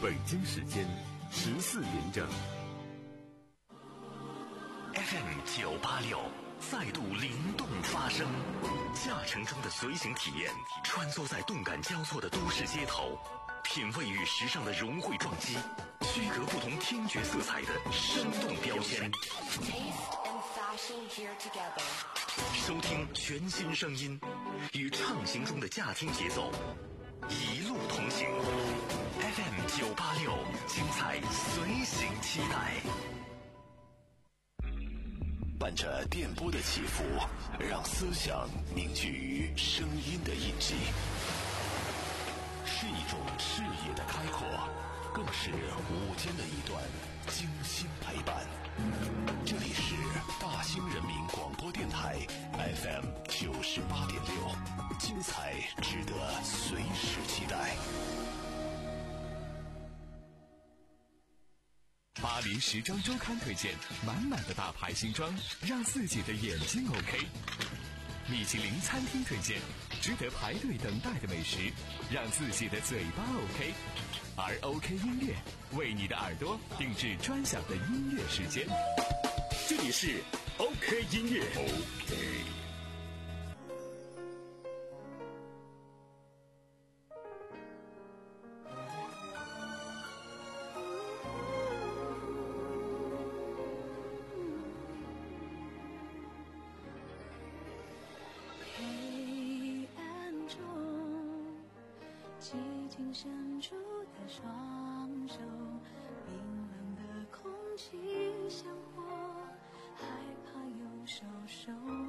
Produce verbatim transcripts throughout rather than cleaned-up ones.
北京时间十四点整。 F M 九八六再度灵动发声，驾乘中的随行体验，穿梭在动感交错的都市街头，品味与时尚的融汇撞击，区隔不同听觉色彩的生动标签。收听全新声音，与畅行中的驾听节奏，一路同行。F M 九八六，精彩随行期待。 伴着电波的起伏，让思想凝聚于声音的印记，是一种视野的开阔，更是午间的一段精心陪伴。这里是大兴人民广播电台 F M 九十八点六，精彩值得随时期待。 巴黎时装周刊推荐满满的大牌新装，让自己的眼睛 OK。米其林餐厅推荐值得排队等待的美食，让自己的嘴巴 OK。而 OK 音乐为你的耳朵定制专享的音乐时间。这里是 OK 音乐 OK。 伸出的双手，冰冷的空气像火，害怕又受伤。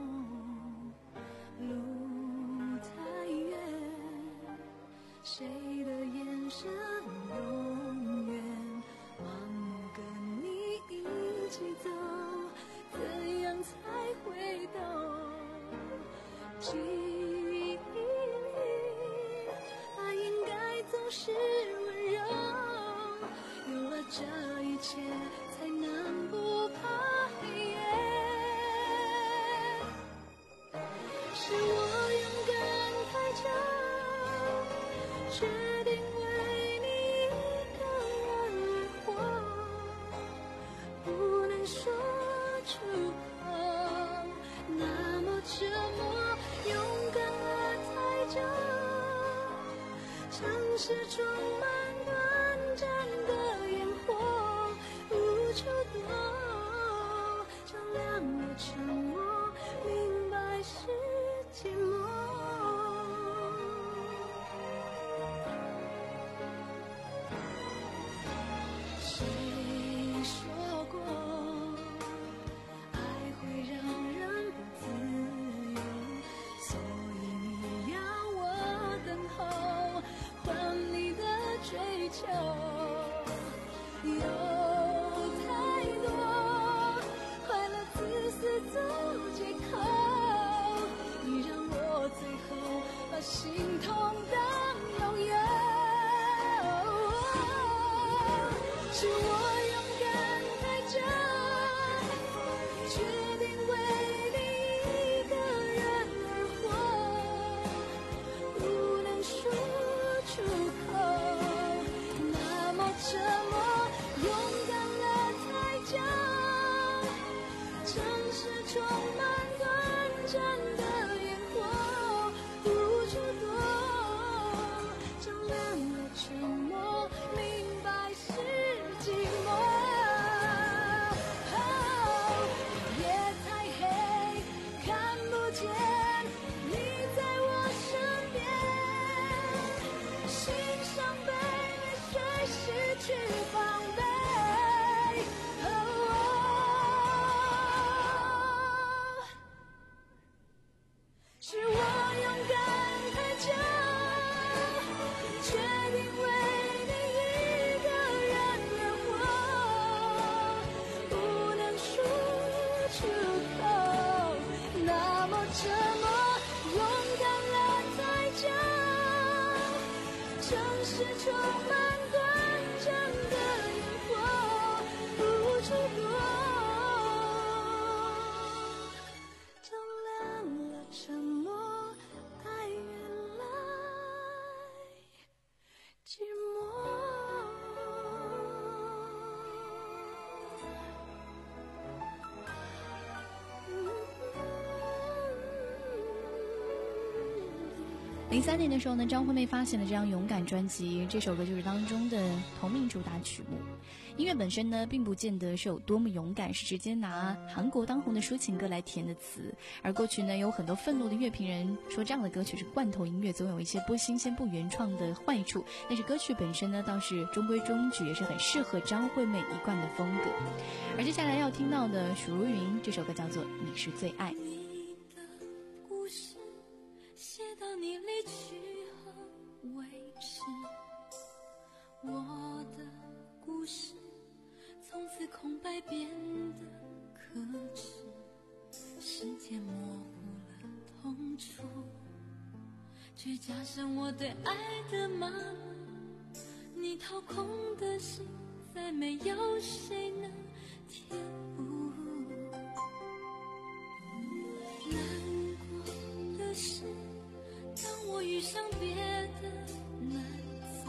路太远，谁的眼神永远盲目跟你一起走，怎样才会懂？记忆里爱应该总是温柔，有了这一切才能不怕黑夜。是我勇敢太久，决定为你一个人而活，不能说出口，那么折磨，勇敢了太久，城市充满短暂的烟火，无处躲，照亮了沉默，明白是寂寞。谁说过爱会让人不自由，所以你要我等候，换你的追求。有太多快乐自私做借口，你让我最后把心痛当拥有。是我勇敢太久，决定为你一个人而活，不能说出口，那么折磨，勇敢了太久，城市充满短暂的烟火，无处躲，照亮了沉默，明白是寂寞。 零三年的时候呢，张惠妹发行了这张《勇敢》专辑，这首歌就是当中的同名主打曲目。音乐本身呢，并不见得是有多么勇敢，是直接拿韩国当红的抒情歌来填的词。而过去呢，有很多愤怒的乐评人说这样的歌曲是罐头音乐，总有一些不新鲜、不原创的坏处。但是歌曲本身呢，倒是中规中矩，也是很适合张惠妹一贯的风格。而接下来要听到的许茹芸这首歌叫做《你是最爱》。 你的故事写到你离去后为止，我的故事从此空白变得可耻，时间模糊了痛楚，却加深我对爱的麻木。你掏空的心，再没有谁能填补。难过的是，当我遇上别的男子，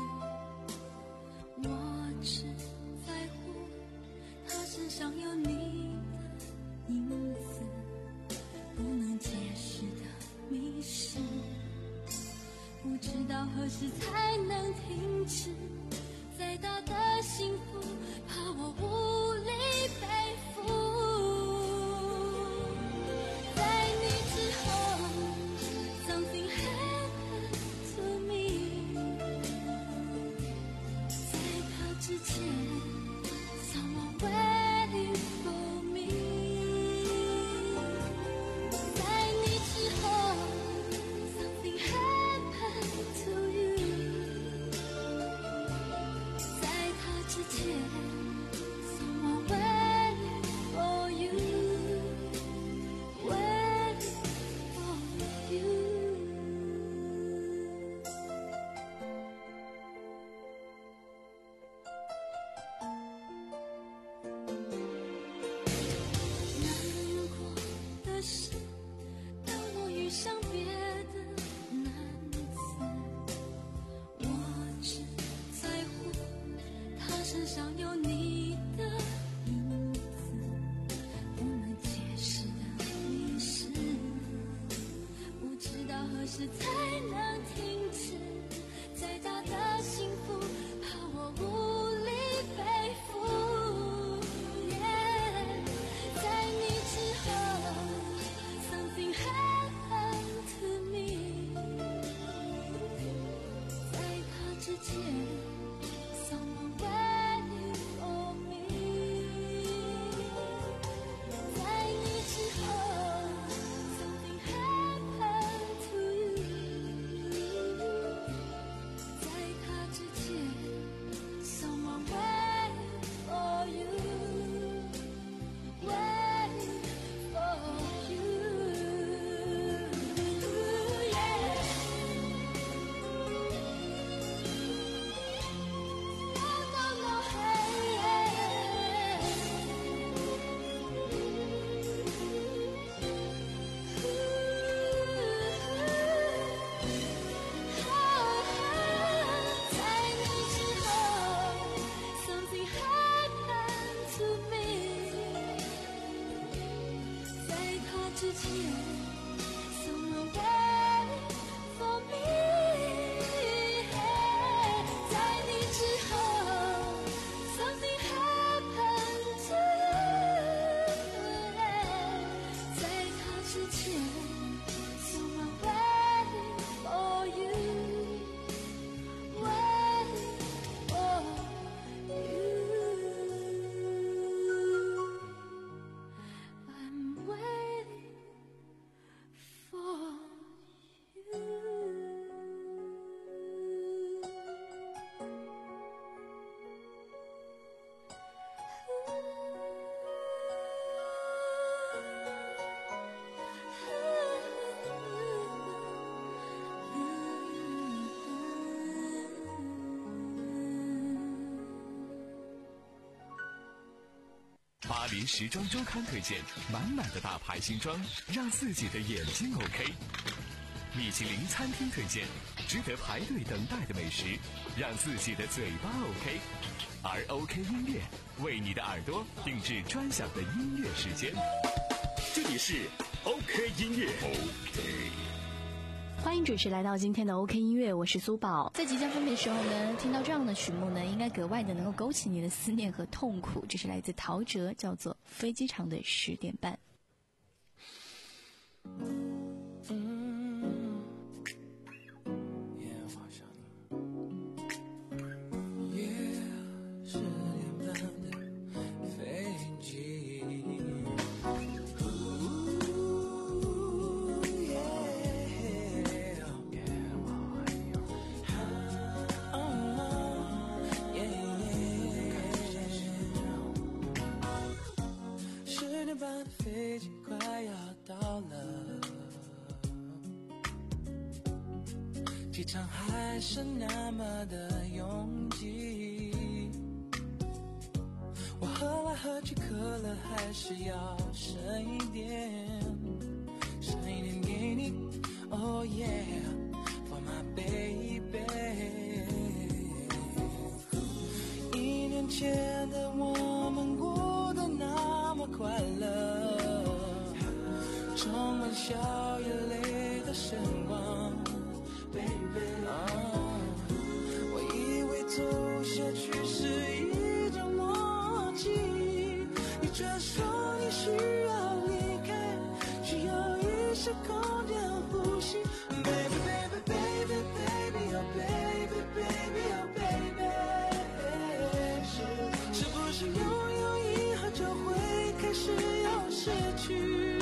我只在乎他身上有你的影子，不能解释的迷失，不知道何时才能停止，再大的幸福怕我无力背负。在你之后 Something happened to me， 在他之前 Someone waiting for me， 在你之后 Something happened to you， 在他之前 Someone waiting for you， waiting for you。难过的是，当我遇上别的男子，我只在乎他身上有你的影子，不能解释的迷失，不知道何时才能停止，再大的幸福怕我无力背负。Yeah， 在你之后 Something happened to me， 在他之前 Someone waiting for me， 在你之后 Something happened to you， 在他之前 Someone waiting for you， waiting for you， yeah。 No, no, no, hey, yeah.在你之后 Something happened to me， 在他之前 Someone waiting for me， 在你之后 Something happened to you， 在他之前 Someone waiting for you， waiting for you，I'm waiting for you。 巴黎时装周刊推荐满满的大牌新装，让自己的眼睛 OK。米其林餐厅推荐值得排队等待的美食，让自己的嘴巴 OK。而 OK 音乐为你的耳朵定制专享的音乐时间。 这里是 OK 音乐。OK。 欢迎准时来到今天的 OK 音乐，我是苏宝。在即将分别的时候呢，听到这样的曲目呢，应该格外的能够勾起你的思念和痛苦。这是来自陶喆，叫做《飞机场的十点半》。 飞机快要到了，机场还是那么的拥挤，我喝来喝去，渴了还是要剩一点，剩一点给你 Oh yeah For my baby。 一年前的我们过得那么快乐，充满笑与泪的时光 Baby、oh, 我以为走下去是一种默契，你却说你需要离开，需要一些空间呼吸 Baby baby baby baby oh baby baby oh baby， 是是不是拥有以后就会开始又失去，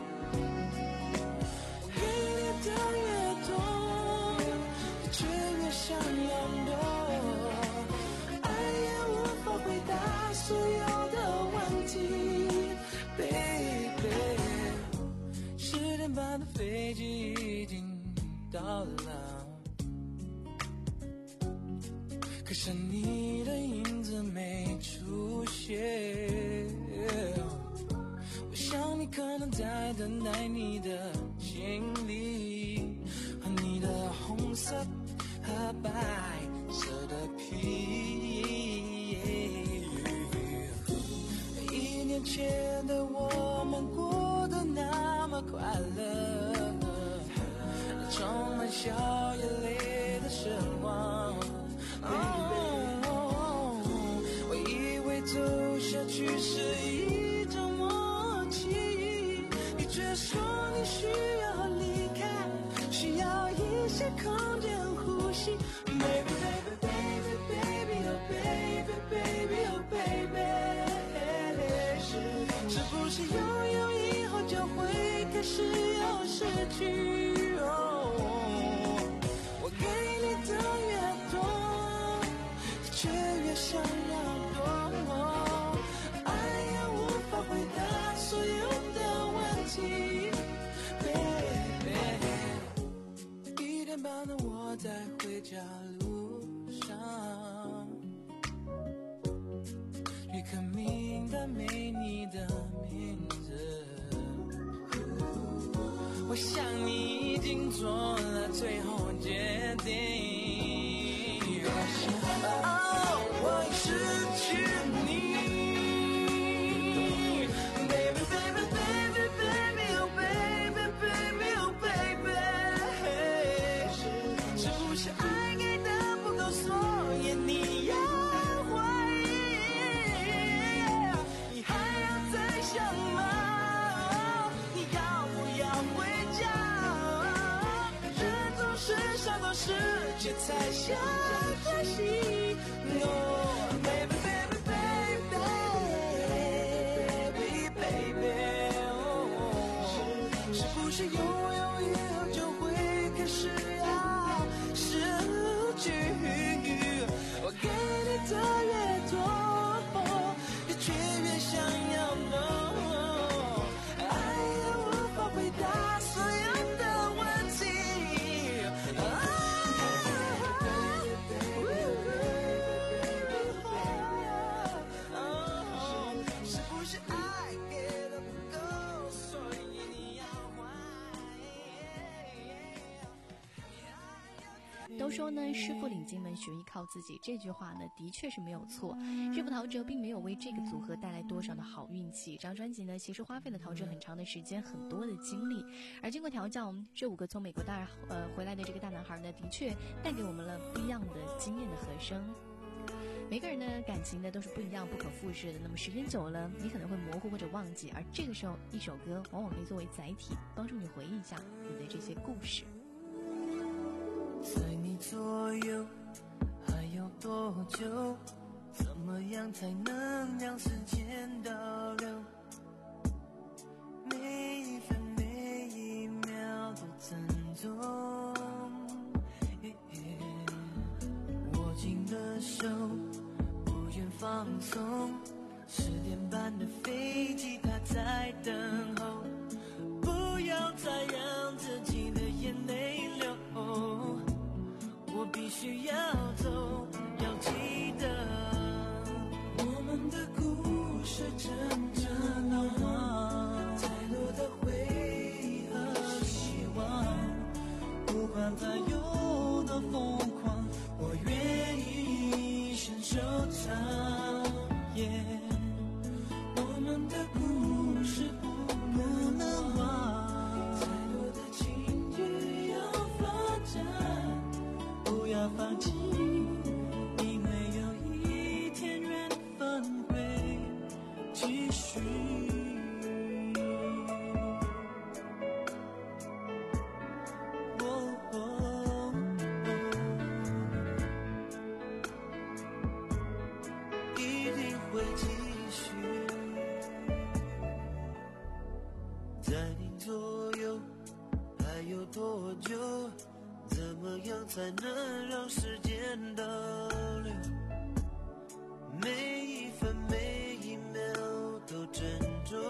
给你的越多，你却越想要多，爱也无法回答所有的问题 Baby。 十点半的飞机已经到了，可是你的影子没出现，我想你可能在等待你的行李和你的红色和白色的皮，一年前的我们过得那么快乐，充满笑与泪的时光、oh, 我以为走下去是一种默契，你却说你需要离开，需要一些空间呼吸 Baby baby baby baby oh baby baby oh baby， 是是不是拥有以后就会开始又失去、oh, 我给你的越多，你却越想要多，爱也无法回答所有的问题 Baby。 一点半的我在回家路上，旅客名单没你的名字，我想你已经做了最后决定。哦，我已失去你 ，Baby baby baby baby oh baby baby oh baby， 是是不是爱给的不够，所以你要怀疑？你还要再想吗？你要不要回家？人总是想到世界才想可惜。No baby baby baby baby baby， oh, 是不是拥有以后就会开始要失去？我给你的越多，你却越想要 no， 爱也无法回答所有的问题。Oh, 都说呢，师傅领进门，学艺靠自己。这句话呢，的确是没有错。日服陶喆并没有为这个组合带来多少的好运气。这张专辑呢，其实花费了陶喆很长的时间、很多的精力。而经过调教，这五个从美国大呃回来的这个大男孩呢，的确带给我们了不一样的惊艳的和声。每个人的感情呢都是不一样、不可复制的。那么时间久了，你可能会模糊或者忘记，而这个时候，一首歌往往可以作为载体，帮助你回忆一下你的这些故事。 在你左右还有多久？怎么样才能让时间倒流？每一分每一秒都珍重。握紧的手，不愿放松。十点半的飞机，它在等候。不要再让自己的眼泪流，我必须要走，要记得我们的故事真正的话，太多的回忆和希望，不管再有多疯狂，我愿意一生收藏。Yeah， 我们的故事不不能忘，太多的情绪要发展，不要放弃，因为有一天缘分会继续。哦哦哦，一定会继续。在你左右还有多久？怎么样才能让时间倒流？每一分每一秒都珍重。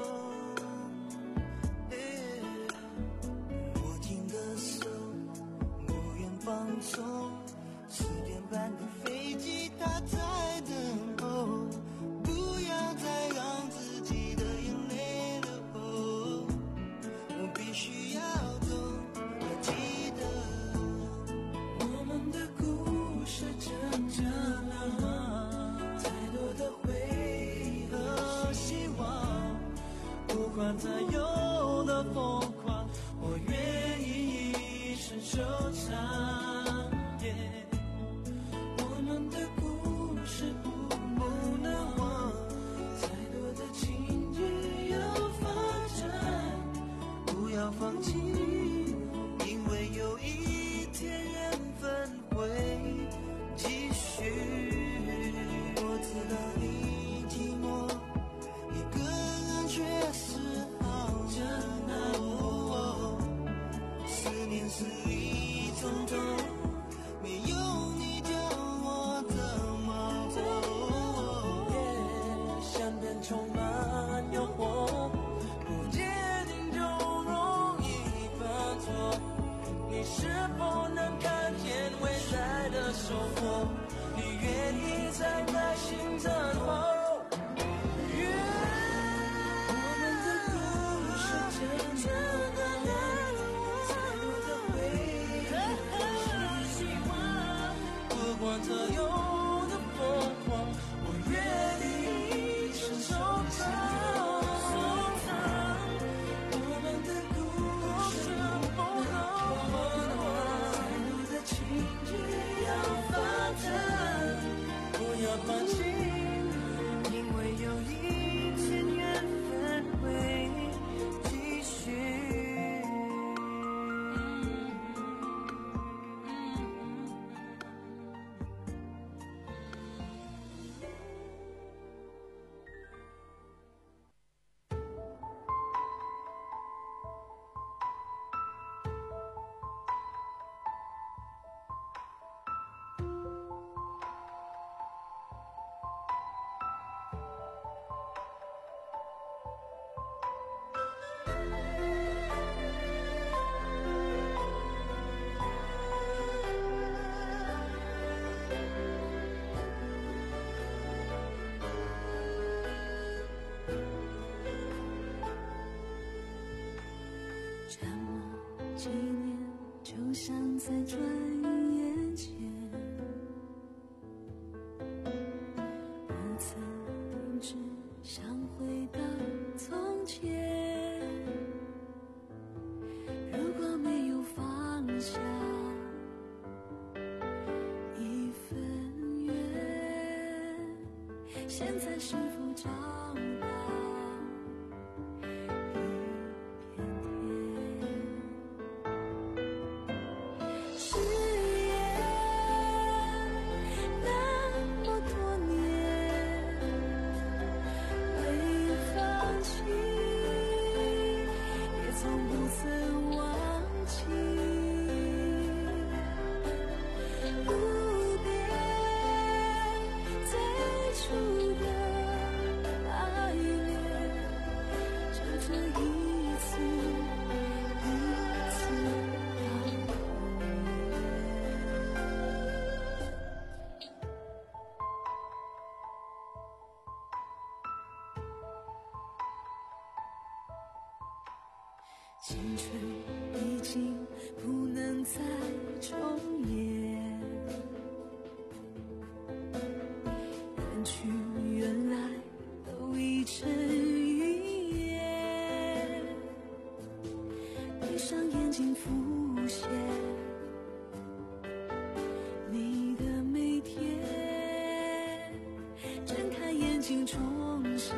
握紧的手，不愿放松。十点半的飞机，它在等候。不要再让自己的眼泪流，我必须要走，要记得我们的故事真正的话，太多的回忆和希望，不管再有多疯狂，我愿意一生收藏。Yeah， 我们的故事不不能忘，太多的情绪要发展，不要放弃，因为有一天缘分会继续。我知道你寂寞，一个人却是好难过。思念是一种痛，没有你叫我怎么活？相片充满诱惑，不坚定就容易犯错。你是否能看见未来的收获？你愿意再耐心等候？我们的故事真正的爱，太多的回忆和希望，不管它有多疯狂，我愿意一生收藏。我们的故事不能忘，太多的情绪要发展，不要放弃，因为有一天缘分会继续。 这么几年，就像在转眼间。 前，如果没有放下一份缘，现在是否找到青春已经不能再重演，远去原来都已成云烟，闭上眼睛浮现你的每天，睁开眼睛重现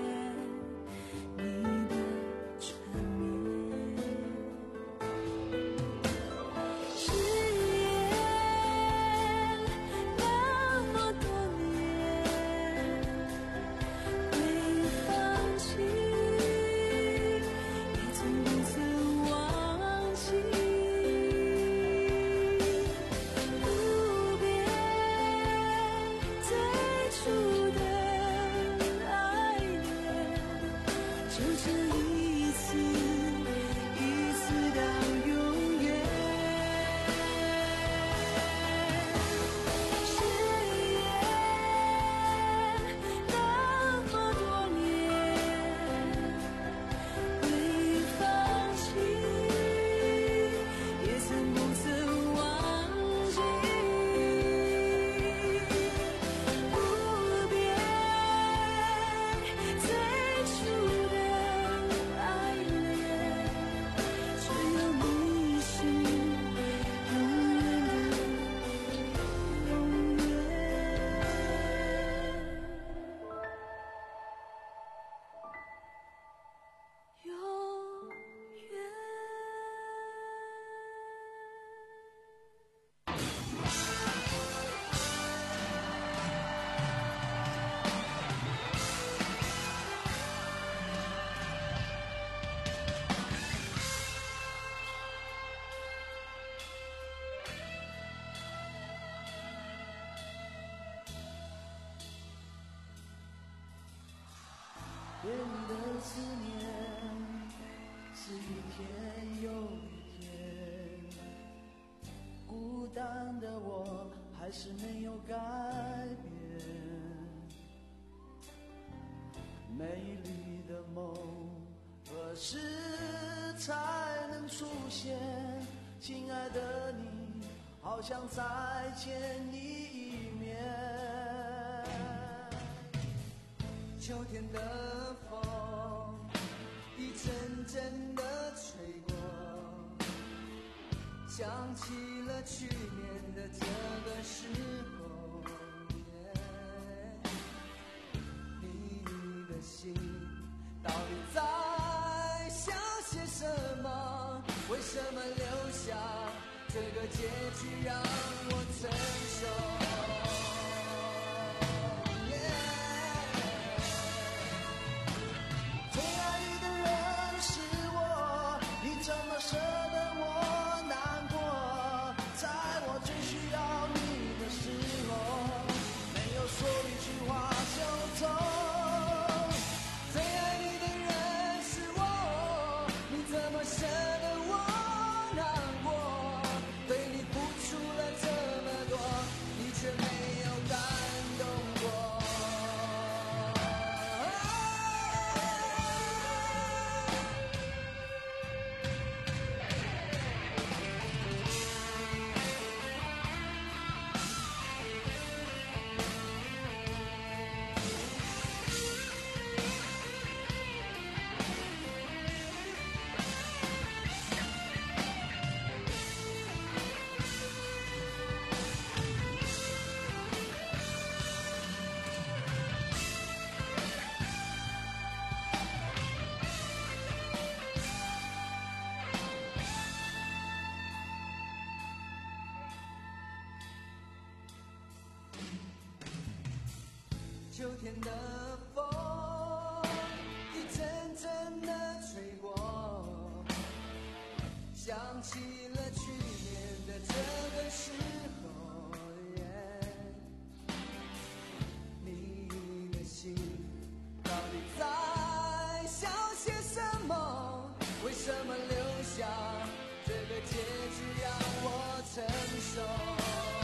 对你的思念是一天又一天，孤单的我还是没有改变，美丽的梦何时才能出现？亲爱的你，好想再见你一面。秋天的风一阵阵的吹过，想起了去年的这个时候，你的心到底在想些什么？为什么留下这个结局让我承受？舍得我难过，在我最需要你的时候，没有说一句话就走。最爱你的人是我，你怎么舍得我难过？对你付出了这么多，你却没有感动过。 秋天的风一阵阵的吹过，想起了去年的这个时候，你的心到底在想些什么？为什么留下这个结局让我承受？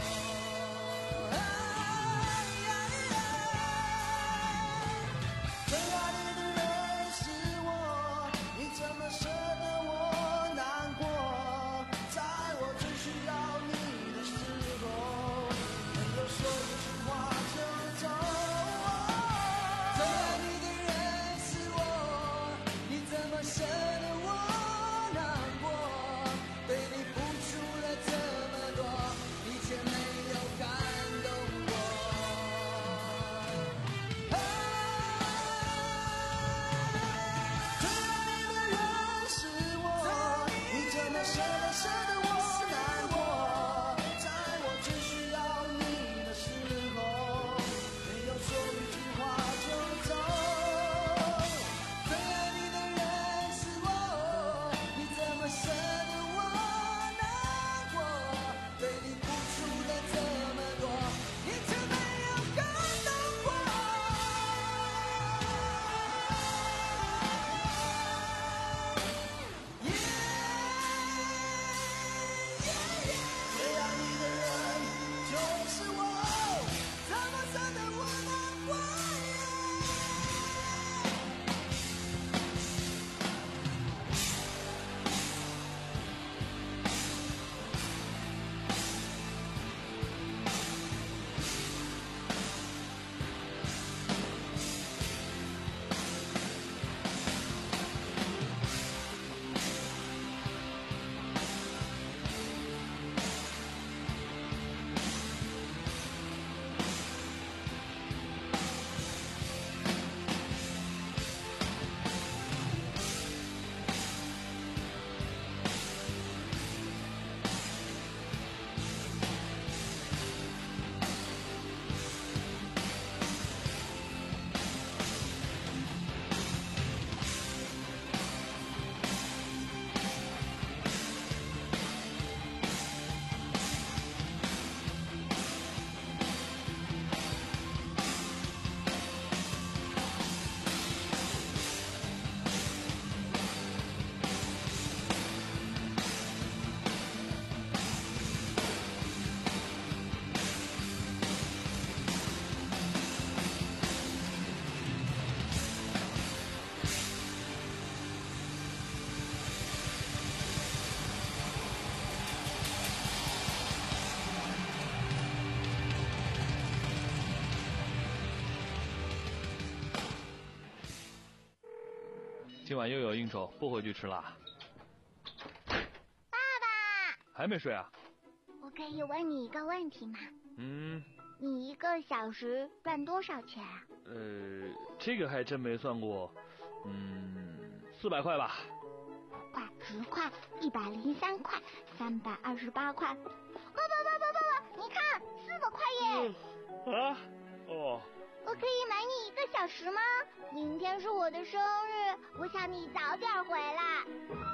今晚又有应酬，不回去吃啦。 爸爸， 还没睡啊？ 我可以问你一个问题吗？ 嗯。 你一个小时赚多少钱啊？ 呃，这个还真没算过。嗯，四百块吧。 块、十块、一百零三块、三百二十八块。爸爸爸爸爸爸，你看，四百块耶！ 嗯、啊？哦。 我可以买你一个小时吗？明天是我的生日，我想你早点回来。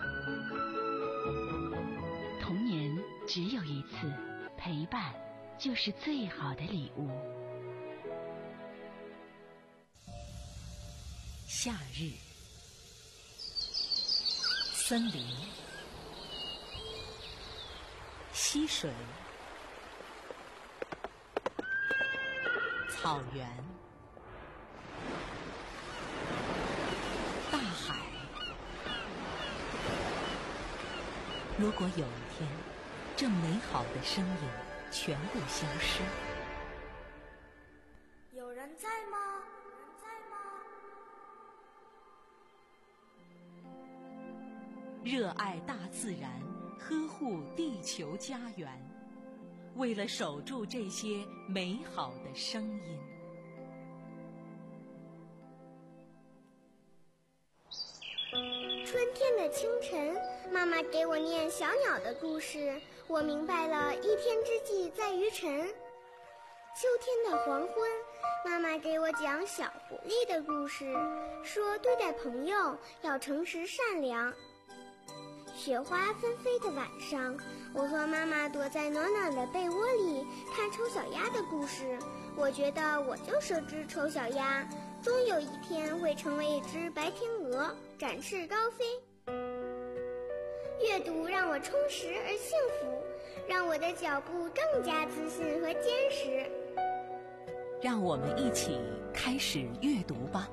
童年只有一次，陪伴就是最好的礼物。夏日，森林，溪水，草原，大海。如果有一天，这美好的声音全部消失， 有人在吗？有人在吗？ 热爱大自然，呵护地球家园，为了守住这些美好的声音。 春天的清晨，妈妈给我念小鸟的故事，我明白了一天之计在于晨。秋天的黄昏，妈妈给我我讲小狐狸的故事，说对待朋友要诚实善良。雪花纷飞的晚上，我和妈妈躲在暖暖的被窝里看丑小鸭的故事。我觉得我就是只丑小鸭，终有一天会成为一只白天鹅，展翅高飞。阅读让我充实而幸福，让我的脚步更加自信和坚实。 让我们一起开始阅读吧。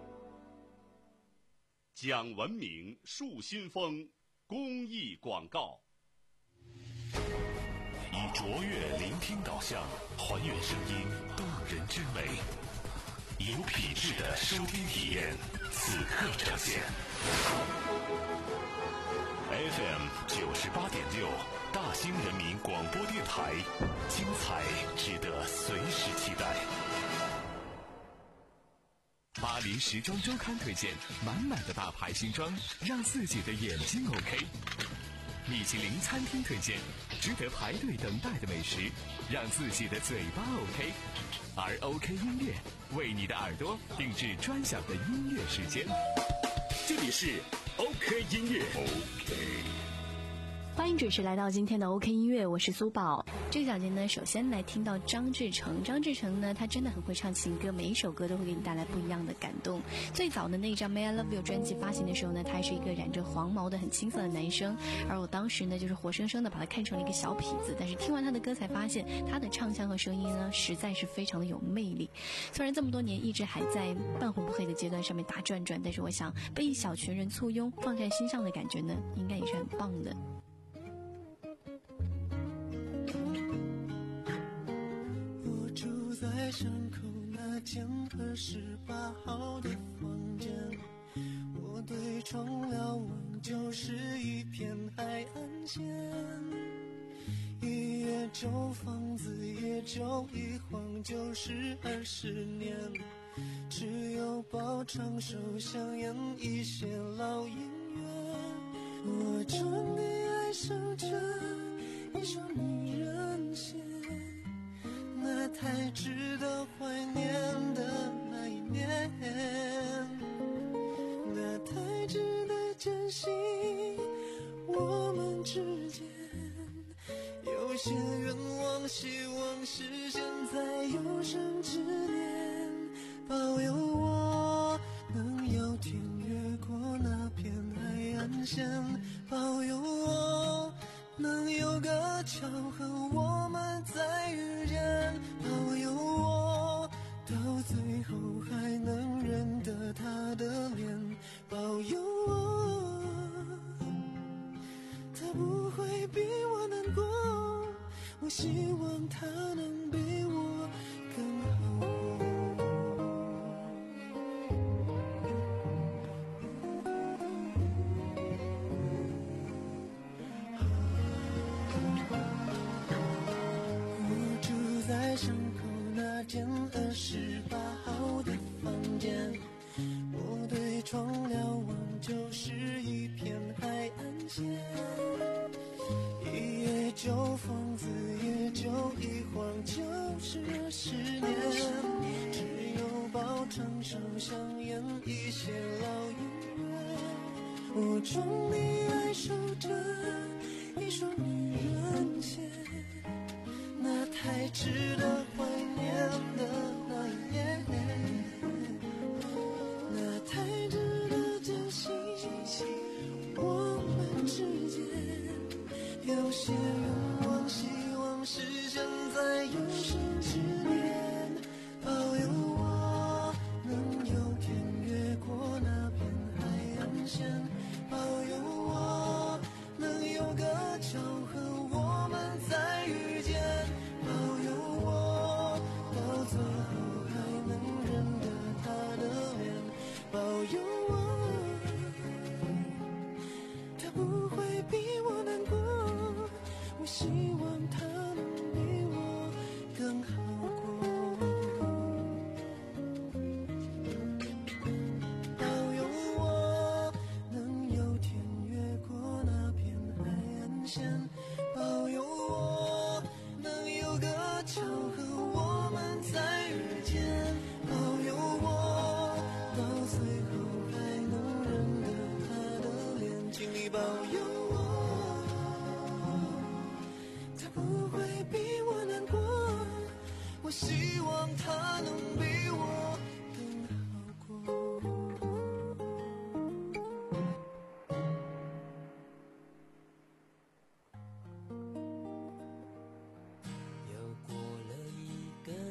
讲文明树新风公益广告。以卓越聆听导向，还原声音动人之美，有品质的收听体验，此刻呈现。F M 九十八点六，大兴人民广播电台，精彩值得随时期待。 巴黎时装周刊推荐满满的大牌新装，让自己的眼睛 OK。米其林餐厅推荐值得排队等待的美食，让自己的嘴巴 OK。而 OK 音乐为你的耳朵定制专享的音乐时间。 这里是 OK 音乐 OK。 欢迎准时来到今天的 OK 音乐，我是苏宝。这个小节呢，首先来听到张志成。张志成呢，他真的很会唱情歌，每一首歌都会给你带来不一样的感动。最早的那张 May I Love You 专辑发行的时候呢，他还是一个染着黄毛的很青涩的男生，而我当时呢，就是活生生的把他看成了一个小痞子。但是听完他的歌才发现，他的唱腔和声音呢，实在是非常的有魅力。虽然这么多年一直还在半红不黑的阶段上面打转转，但是我想被一小群人簇拥放在心上的感觉呢，应该也是很棒的。 在巷口那间二十八号的房间，我对窗瞭望，就是一片海岸线。一夜旧房子，也就一晃就是二十年，只有包场手香烟一些老姻缘。我终于爱上这一双女人线，那太值得怀念的那一年，那太值得珍惜我们之间。有些愿望希望实现在有生之年，保佑我能有天越过那片海岸线，保佑我能有个巧合我们再遇见，保佑我到最后还能认得他的脸，保佑我他不会比我难过，我希望他能比我更好。我住在巷口那间二十八号的房间，我对窗瞭望，就是一片海岸线。一夜旧房子，也就一晃就是二十年，只有包场手香烟一些老姻缘。我终于爱上这一双女人线，那太值得怀念的那一年，那太值得珍惜我们之间。有些愿望希望实现在有生之年，保佑我能有天越过那片海岸线，保佑我能有个巧合我们在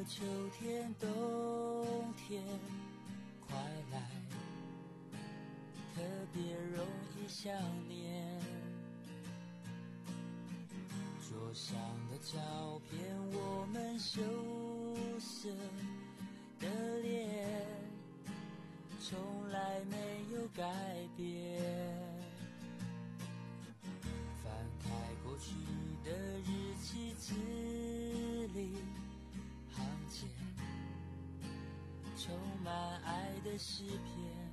秋天冬天快来，特别容易想念。桌上的照片，我们羞涩的脸从来没有改变。翻开过去的日记，字里行间充满爱的诗篇，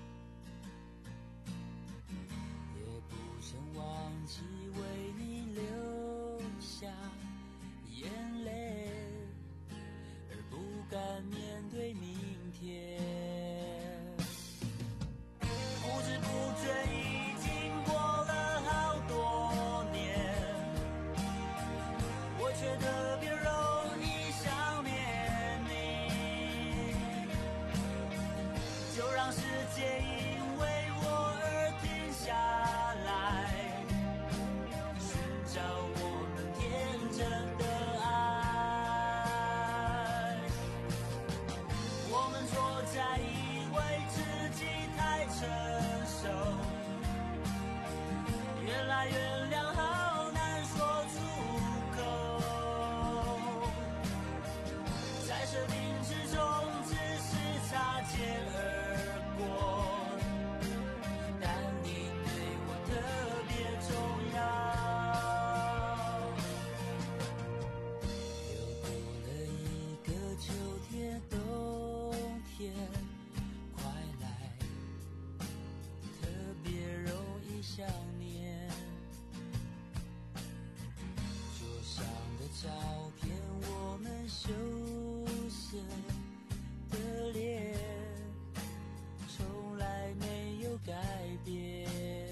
也不曾忘记为你流下眼泪，而不敢面对明天。不知不觉已经过了好多年，我却特别容易想念你。就让世界因为我而停下来，寻找我们天真的爱。我们错在以为自己太成熟，原来原谅好难说出口，在生命之中只是擦肩而过，但你对我特别重要。又过了一个秋天冬天快来，特别容易想念。桌上的照片，我们羞涩的脸从来没有改变。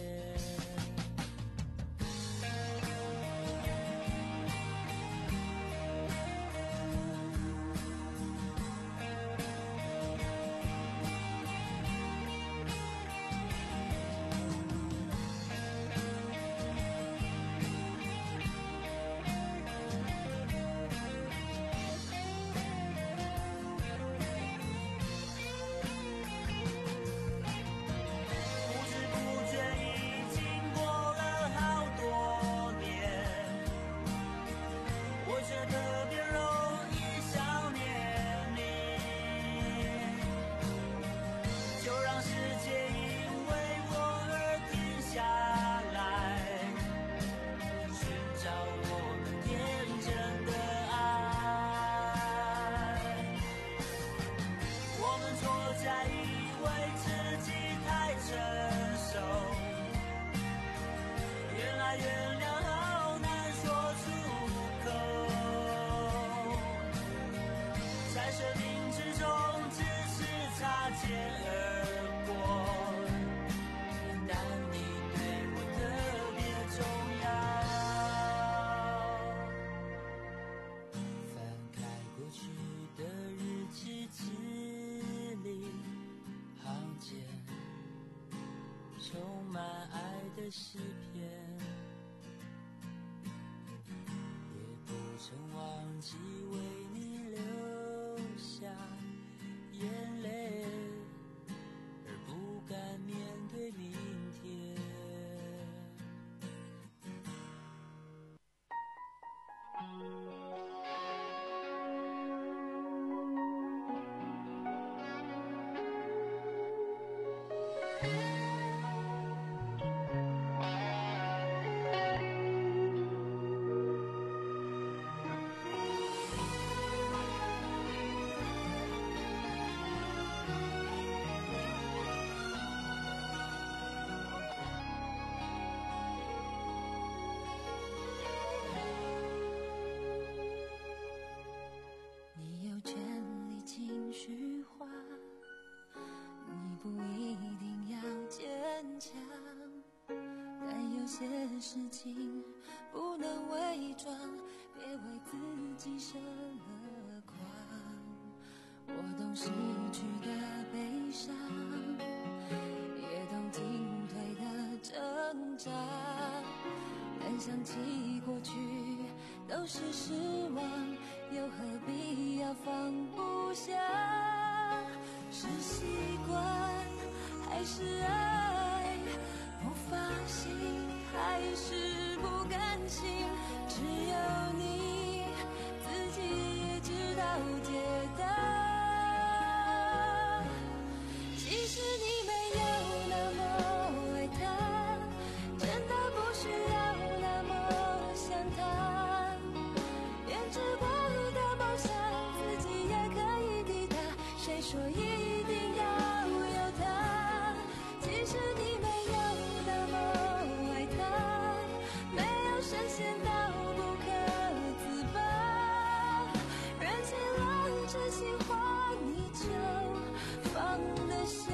充满爱的诗篇，也不曾忘记为你流下眼泪，而不敢面对明天。 事情不能伪装，别为自己设了框。我懂失去的悲伤，也懂进退的挣扎，但想起过去都都是失望，又何必要放不下？是习惯还是爱？不放心还是不甘心？只有你自己知道解答。其实你没有那么爱他，真的不需要那么想他。编织过的梦想自己也可以抵达，谁说一定要有他？其实你没有那么爱他，没有深陷到不可自拔。认清了真心话，你就放得下。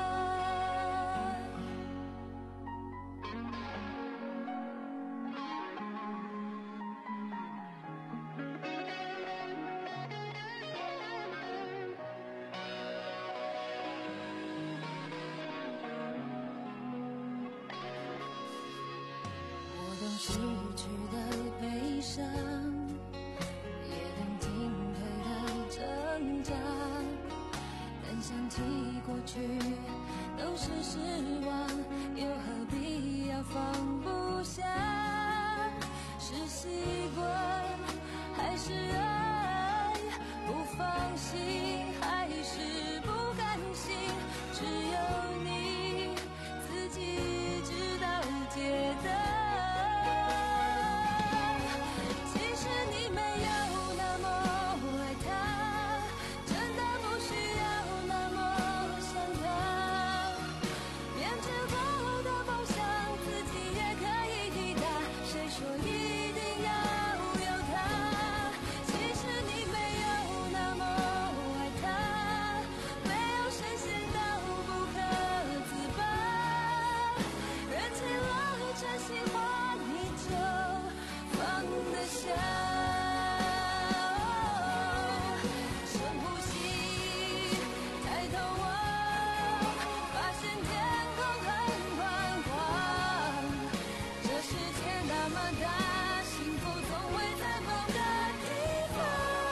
我懂失去的悲伤，也懂进退的挣扎，但想起过去都是失望，又何必要放不下？是习惯还是爱？不放心还是不甘心？只有你自己知道解答。其实你没有那么爱他，真的不需要那么想他。编织过的梦想自己也可以抵达，谁说一定要有他？其实你没有那么爱他，没有深陷到不可自拔。认清了真心话，你就放得下。深呼吸，抬头望，发现天空很宽广。这世界那么大，幸福总会在某个地方。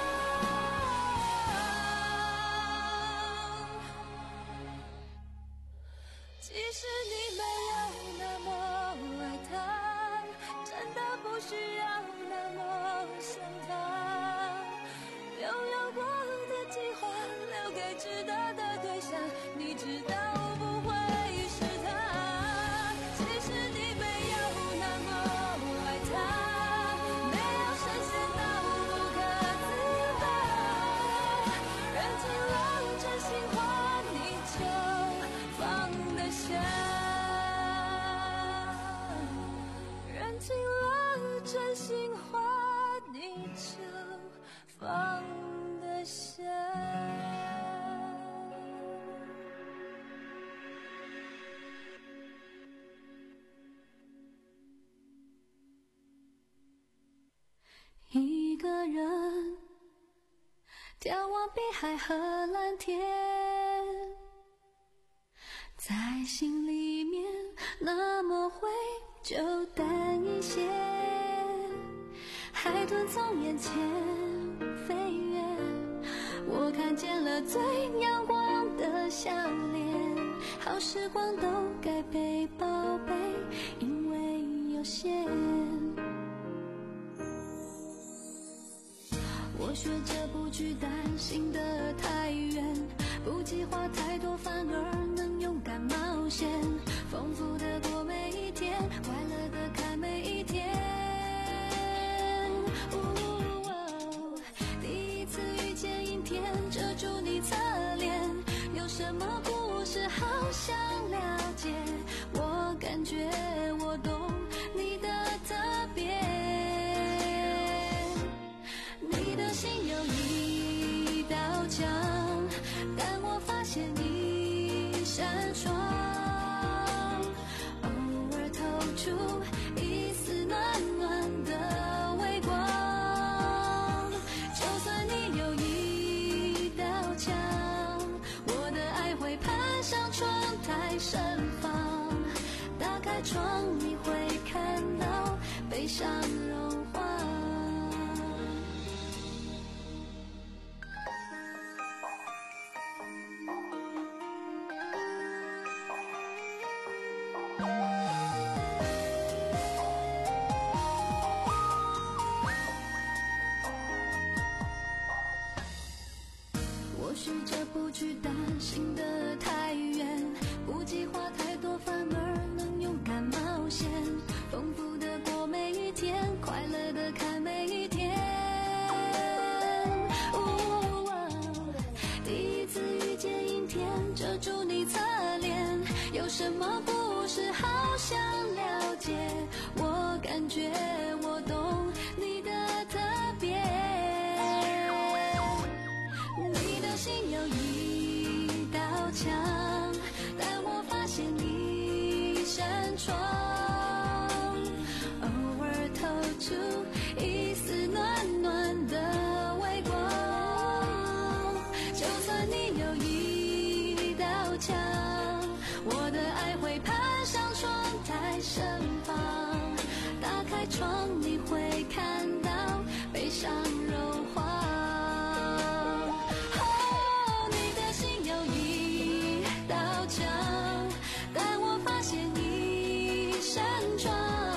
其实你没有那么爱他，真的不需要那么想他。拥有过的计划留给值得的对象，你知道不会是他。其实你没有那么爱他，没有深陷到不可自拔。认清了真心话，你就放得下。认清了真心话，你就放得下。一个人眺望碧海和蓝天，在心里面那么灰就淡一些。海豚从眼前飞越，我看见了最阳光的笑脸。好时光都该被宝贝，因为有限。我学着不去担心的太远，不计划太多，反而能勇敢冒险，丰富的过每一天，快乐的看每一天。哦，第一次遇见阴天，遮住你侧脸，有什么故事好想了解？我感觉我懂你的特别。你的心有一道墙，但我发现你闪烁，偶尔透出一丝暖暖的微光。就算你有一道墙，我的爱会攀上窗台盛放。打开窗，你会看到悲伤融化。 天遮住你侧脸，有什么故事好想了解？我感觉我懂你的特别，你的心有一道墙，但我发现一扇窗，偶尔透出一丝暖暖的微光。就算你有一道墙，我的爱会攀上窗台身旁，打开窗你会看到悲伤融化。哦，你的心有一道墙，但我发现一扇窗，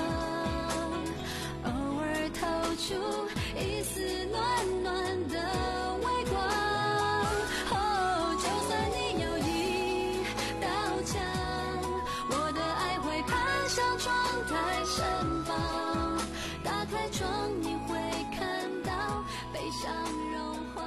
偶尔透出一丝暖暖的微光。哦，就算你有一道墙，我的爱会攀上窗台身旁，打开窗你会看到悲伤融化。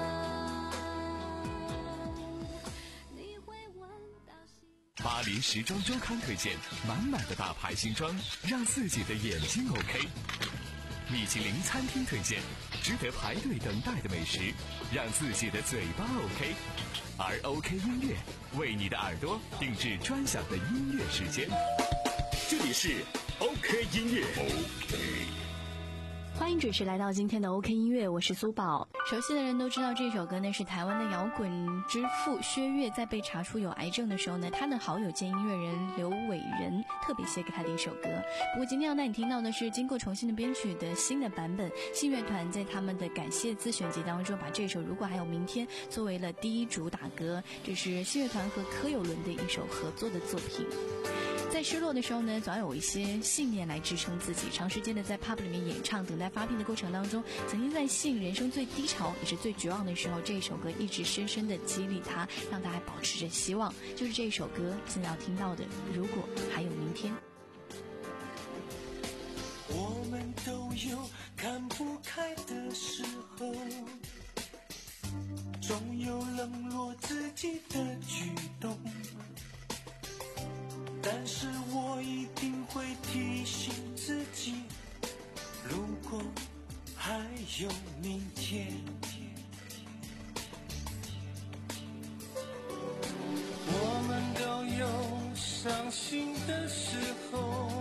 你会闻到心。 巴黎时装周刊推荐满满的大牌新装，让自己的眼睛 OK。米其林餐厅推荐值得排队等待的美食，让自己的嘴巴 OK。而 OK 音乐为你的耳朵定制专享的音乐时间。 这里是 OK 音乐。OK。 欢迎准时来到今天的 OK 音乐，我是苏宝。熟悉的人都知道这首歌呢是台湾的摇滚之父薛岳在被查出有癌症的时候呢，他的好友兼音乐人刘伟仁特别写给他的一首歌。不过今天要带你听到的是经过重新的编曲的新的版本，信乐团在他们的感谢自选集当中把这首如果还有明天作为了第一主打歌，这是信乐团和柯有伦的一首合作的作品。在失落的时候呢，总要有一些信念来支撑自己。长时间的在 pub 里面演唱，等待发片的过程当中，曾经在信人生最低潮也是最绝望的时候，这一首歌一直深深的激励他，让他还保持着希望。就是这一首歌现在要听到的，如果还有明天。 我们都有看不开的时候，总有冷落自己的举动，但是我一定会提醒自己，如果还有明天。我们都有伤心的时候，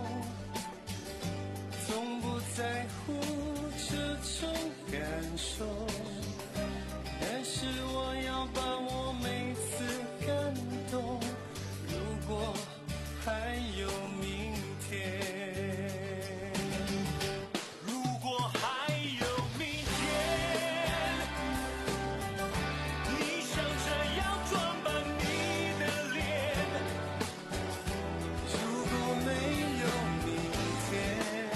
从不在乎这种感受，但是我要把我每次感动，如果还有明天，如果还有明天，你想着要装扮你的脸，如果没有明天，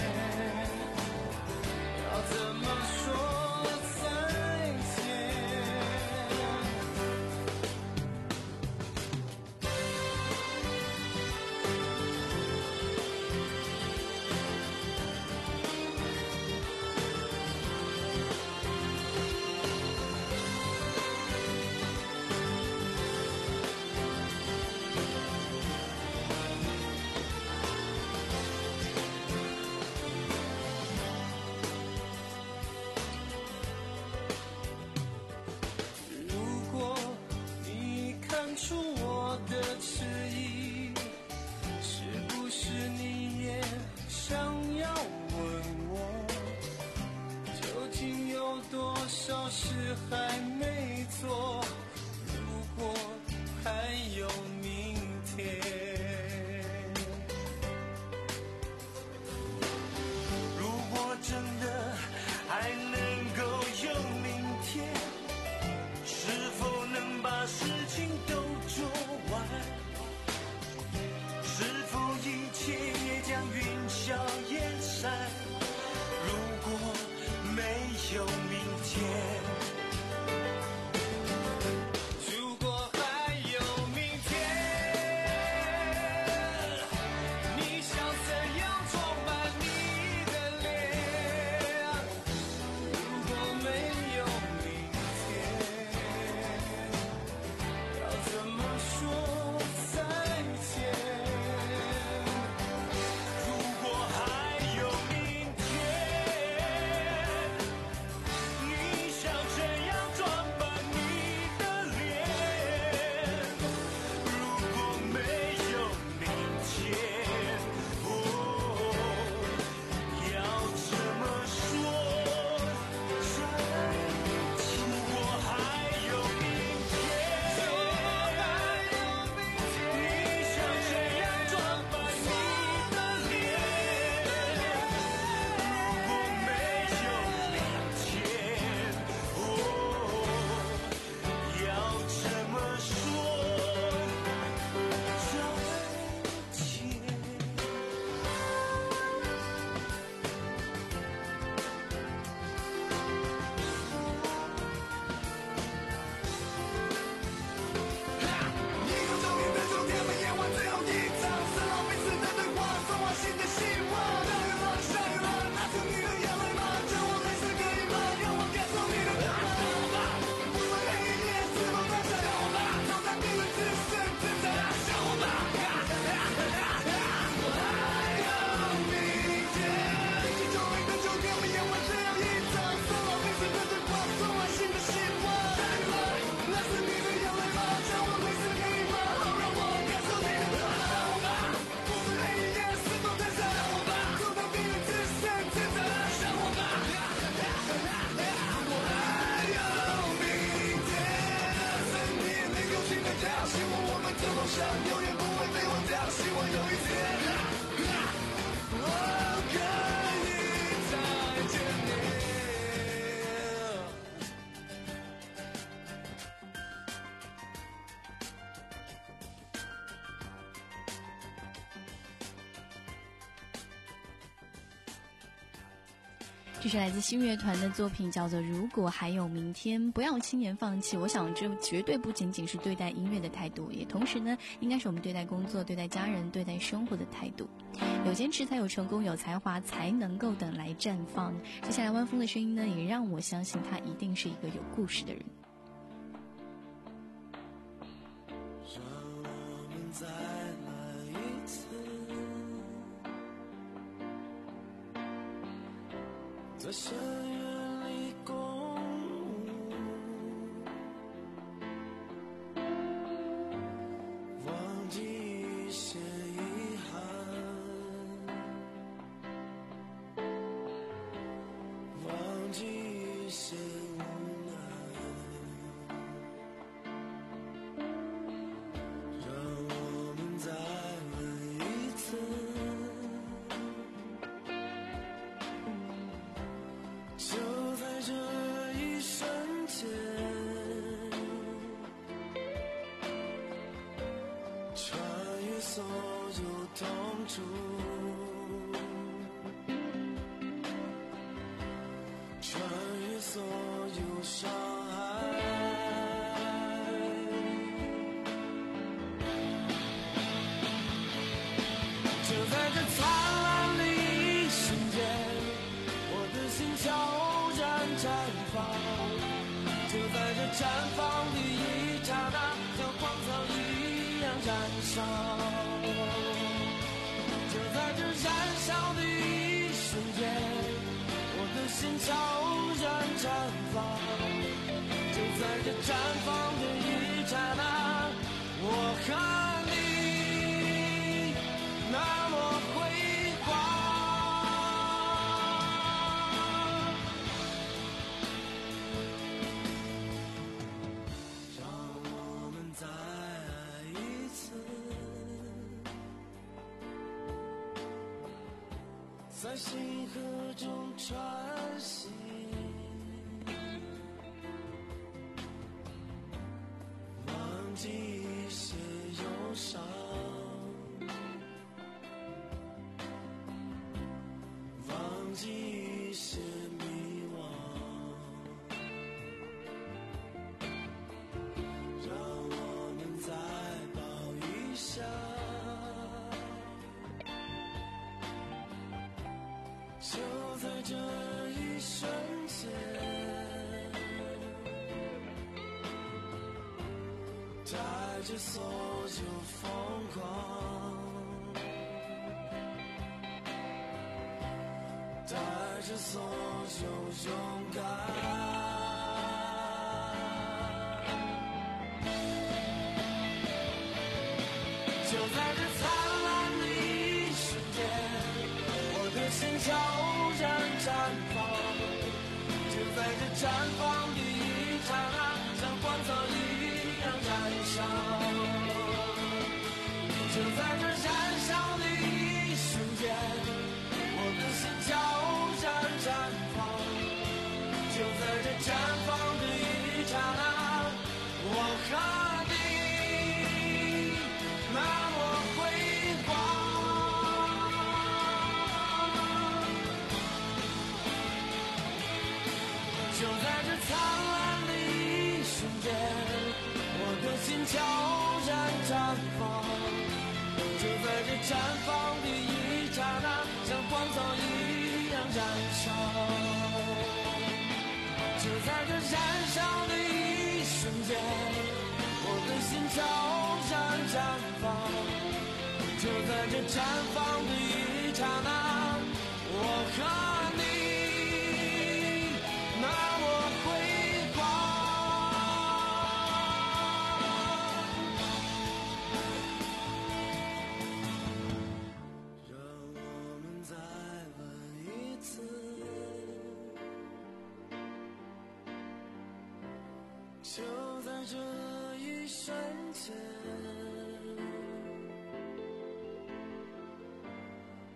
要怎么说再见？如果你看出我的迟疑，是不是你也想要问我，究竟有多少事还没做？如果还有明天，如果真的还能够有明天，是否能把事情都做完？是否一切也将云消烟散？如果没有明天，如果还想永远不会被忘掉，希望有一天我可以再见你。 这是来自新乐团的作品，叫做《如果还有明天》，不要轻言放弃。我想这绝对不仅仅是对待音乐的态度，也同时呢，应该是我们对待工作、对待家人、对待生活的态度。有坚持才有成功，有才华才能够等来绽放。接下来万峰的声音呢，也让我相信他一定是一个有故事的人。 让我们再来一次，在深渊里共舞，忘记一些遗憾，忘记一些无奈，让我们再来一次，就在这一瞬间，穿越所有痛楚，穿越所有伤害，就在这灿烂的一瞬间，我的心悄然绽放，就在这绽放的一刹那，像荒草一样燃烧，就在这燃烧的一瞬间，我的心悄然绽放，就在这绽放的一刹那，我和你那么辉煌。让我们再爱一次，在星河中穿行，忘记一些忧伤，忘记一些迷惘，让我们再抱一下，就在这一瞬间，带着所有疯狂，带着所有勇敢，就在这灿烂的一瞬间，我的心悄然绽放，就在这绽放的一刹那，像荒草一样燃烧，就在这燃烧的一瞬间，我的心悄然绽放，就在这绽放的一刹那，我和你那么辉煌。就在这灿烂的一瞬间，我的心悄然绽放，就在这绽放的一刹那，像荒草一样燃烧，就在这燃烧的一瞬间，我的心悄然绽放，就在这绽放的一刹那，我和你那么辉煌。让我们再问一次，就在这一瞬间，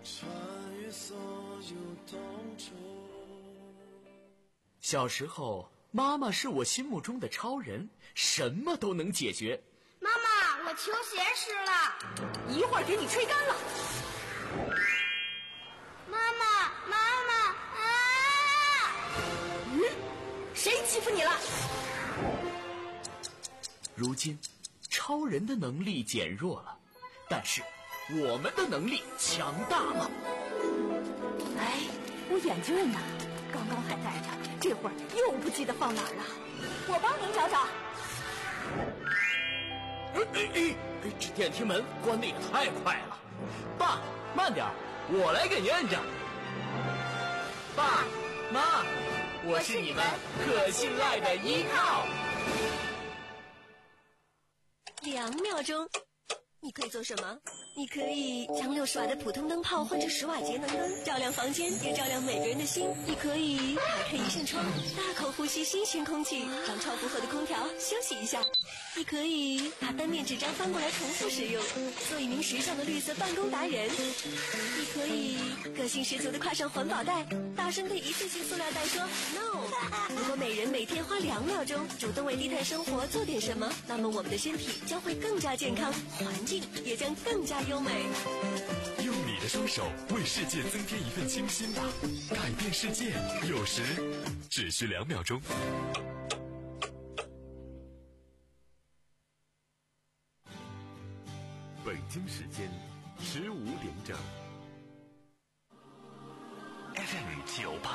穿越所有痛楚。 小时候，妈妈是我心目中的超人，什么都能解决。 妈妈，我球鞋湿了， 一会儿给你吹干了。 妈妈，妈妈啊！ 嗯，谁欺负你了？ 如今，超人的能力减弱了，但是我们的能力强大了。 哎，我眼镜呢？刚刚还带着，这会儿又不记得放哪儿了。我帮您找找。 哎哎哎！这电梯门关得也太快了。爸，慢点，我来给您摁着。爸妈，我是你们可信赖的依靠。 两秒钟，你可以做什么？你可以将六十瓦的普通灯泡换成十瓦节能灯，照亮房间，也照亮每个人的心。你可以打开一扇窗，大口呼吸新鲜空气，让超负荷的空调休息一下。你可以把单面纸张翻过来重复使用，做一名时尚的绿色办公达人。你可以个性十足的挎上环保袋，大声对一次性塑料袋说 no。如果每人每天花两秒钟主动为低碳生活做点什么，那么我们的身体将会更加健康，环境也将更加优美。 用你的双手为世界增添一份清新吧，改变世界有时只需两秒钟。 北京时间十五点整。F M 九八。